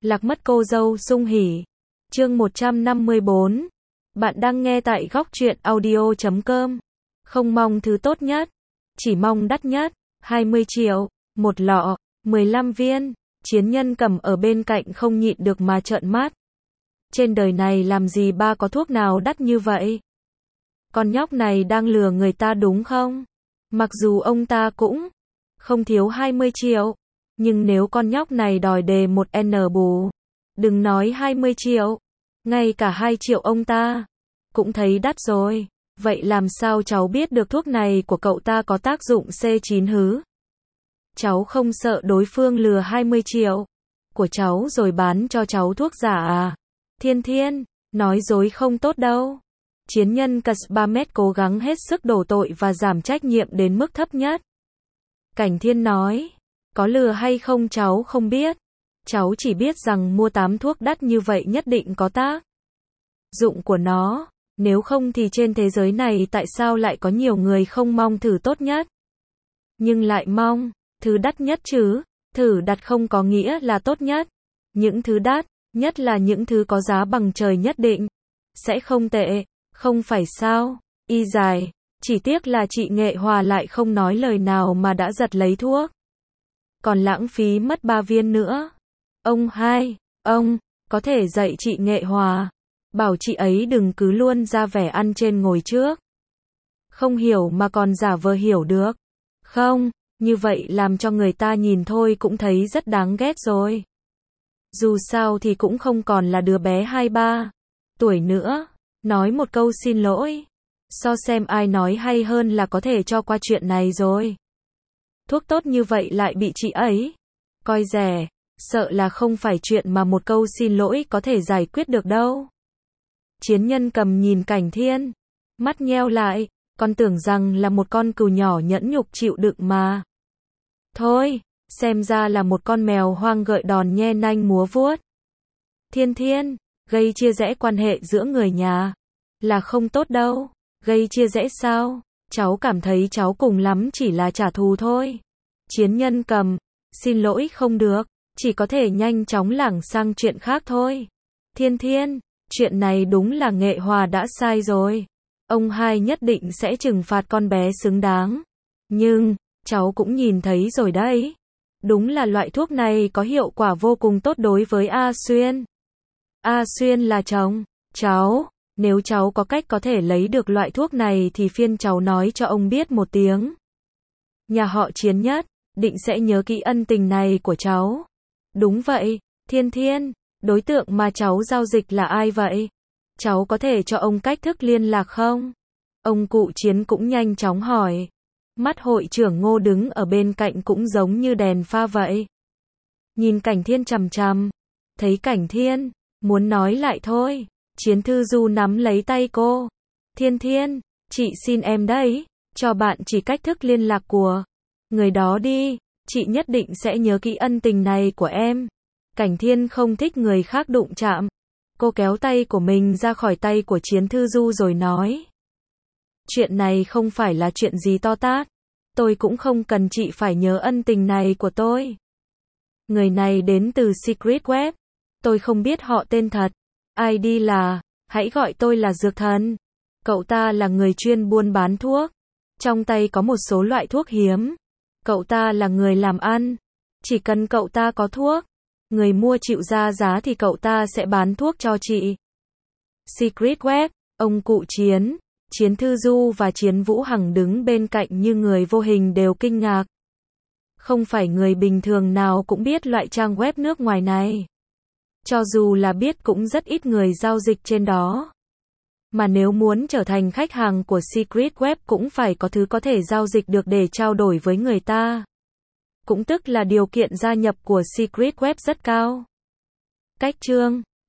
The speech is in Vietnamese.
Lạc mất cô dâu sung hỉ. Chương 154. Bạn đang nghe tại góc truyện audio.com. Không mong thứ tốt nhất, chỉ mong đắt nhất. 20 triệu, một lọ, 15 viên. Chiến nhân cầm ở bên cạnh không nhịn được mà trợn mắt. Trên đời này làm gì ba có thuốc nào đắt như vậy? Con nhóc này đang lừa người ta đúng không? Mặc dù ông ta cũng không thiếu 20 triệu, nhưng nếu con nhóc này đòi đề một N bù, đừng nói 20 triệu, ngay cả 2 triệu ông ta cũng thấy đắt rồi. Vậy làm sao cháu biết được thuốc này của cậu ta có tác dụng C9 hứ? Cháu không sợ đối phương lừa 20 triệu của cháu rồi bán cho cháu thuốc giả à? Thiên Thiên, nói dối không tốt đâu. Chiến nhân Cusbamet cố gắng hết sức đổ tội và giảm trách nhiệm đến mức thấp nhất. Cảnh Thiên nói, có lừa hay không cháu không biết. Cháu chỉ biết rằng mua 8 thuốc đắt như vậy nhất định có tác dụng của nó. Nếu không thì trên thế giới này tại sao lại có nhiều người không mong thử tốt nhất, nhưng lại mong thứ đắt nhất chứ? Thử đắt không có nghĩa là tốt nhất. Những thứ đắt nhất là những thứ có giá bằng trời nhất định sẽ không tệ, không phải sao? Y dài, chỉ tiếc là chị Nghệ Hòa lại không nói lời nào mà đã giật lấy thuốc. Còn lãng phí mất 3 viên nữa. Ông hai, ông có thể dạy chị Nghệ Hòa, bảo chị ấy đừng cứ luôn ra vẻ ăn trên ngồi trước. Không hiểu mà còn giả vờ hiểu được. Không, như vậy làm cho người ta nhìn thôi cũng thấy rất đáng ghét rồi. Dù sao thì cũng không còn là đứa bé 2-3 tuổi nữa. Nói một câu xin lỗi, so xem ai nói hay hơn là có thể cho qua chuyện này rồi. Thuốc tốt như vậy lại bị chị ấy coi rẻ, sợ là không phải chuyện mà một câu xin lỗi có thể giải quyết được đâu. Chiến nhân cầm nhìn Cảnh Thiên, mắt nheo lại, con tưởng rằng là một con cừu nhỏ nhẫn nhục chịu đựng mà. Thôi, xem ra là một con mèo hoang gợi đòn nhe nanh múa vuốt. Thiên Thiên, gây chia rẽ quan hệ giữa người nhà là không tốt đâu. Gây chia rẽ sao? Cháu cảm thấy cháu cùng lắm chỉ là trả thù thôi. Chiến nhân cầm, xin lỗi không được, chỉ có thể nhanh chóng lảng sang chuyện khác thôi. Thiên Thiên, chuyện này đúng là Nghệ Hòa đã sai rồi. Ông hai nhất định sẽ trừng phạt con bé xứng đáng. Nhưng, cháu cũng nhìn thấy rồi đấy. Đúng là loại thuốc này có hiệu quả vô cùng tốt đối với A Xuyên. A Xuyên là chồng cháu. Nếu cháu có cách có thể lấy được loại thuốc này thì phiên cháu nói cho ông biết một tiếng. Nhà họ Chiến nhất định sẽ nhớ kỹ ân tình này của cháu. Đúng vậy, Thiên Thiên, đối tượng mà cháu giao dịch là ai vậy? Cháu có thể cho ông cách thức liên lạc không? Ông cụ Chiến cũng nhanh chóng hỏi. Mắt hội trưởng Ngô đứng ở bên cạnh cũng giống như đèn pha vậy. Nhìn Cảnh Thiên chằm chằm, thấy Cảnh Thiên muốn nói lại thôi. Chiến Thư Du nắm lấy tay cô. Thiên Thiên, chị xin em đấy, cho bạn chỉ cách thức liên lạc của người đó đi, chị nhất định sẽ nhớ kỹ ân tình này của em. Cảnh Thiên không thích người khác đụng chạm. Cô kéo tay của mình ra khỏi tay của Chiến Thư Du rồi nói. Chuyện này không phải là chuyện gì to tát. Tôi cũng không cần chị phải nhớ ân tình này của tôi. Người này đến từ Secret Web. Tôi không biết họ tên thật. ID là, hãy gọi tôi là Dược Thần. Cậu ta là người chuyên buôn bán thuốc. Trong tay có một số loại thuốc hiếm. Cậu ta là người làm ăn. Chỉ cần cậu ta có thuốc, người mua chịu ra giá thì cậu ta sẽ bán thuốc cho chị. Secret Web, ông cụ Chiến, Chiến Thư Du và Chiến Vũ Hằng đứng bên cạnh như người vô hình đều kinh ngạc. Không phải người bình thường nào cũng biết loại trang web nước ngoài này. Cho dù là biết cũng rất ít người giao dịch trên đó. Mà nếu muốn trở thành khách hàng của Secret Web cũng phải có thứ có thể giao dịch được để trao đổi với người ta. Cũng tức là điều kiện gia nhập của Secret Web rất cao. Cách chương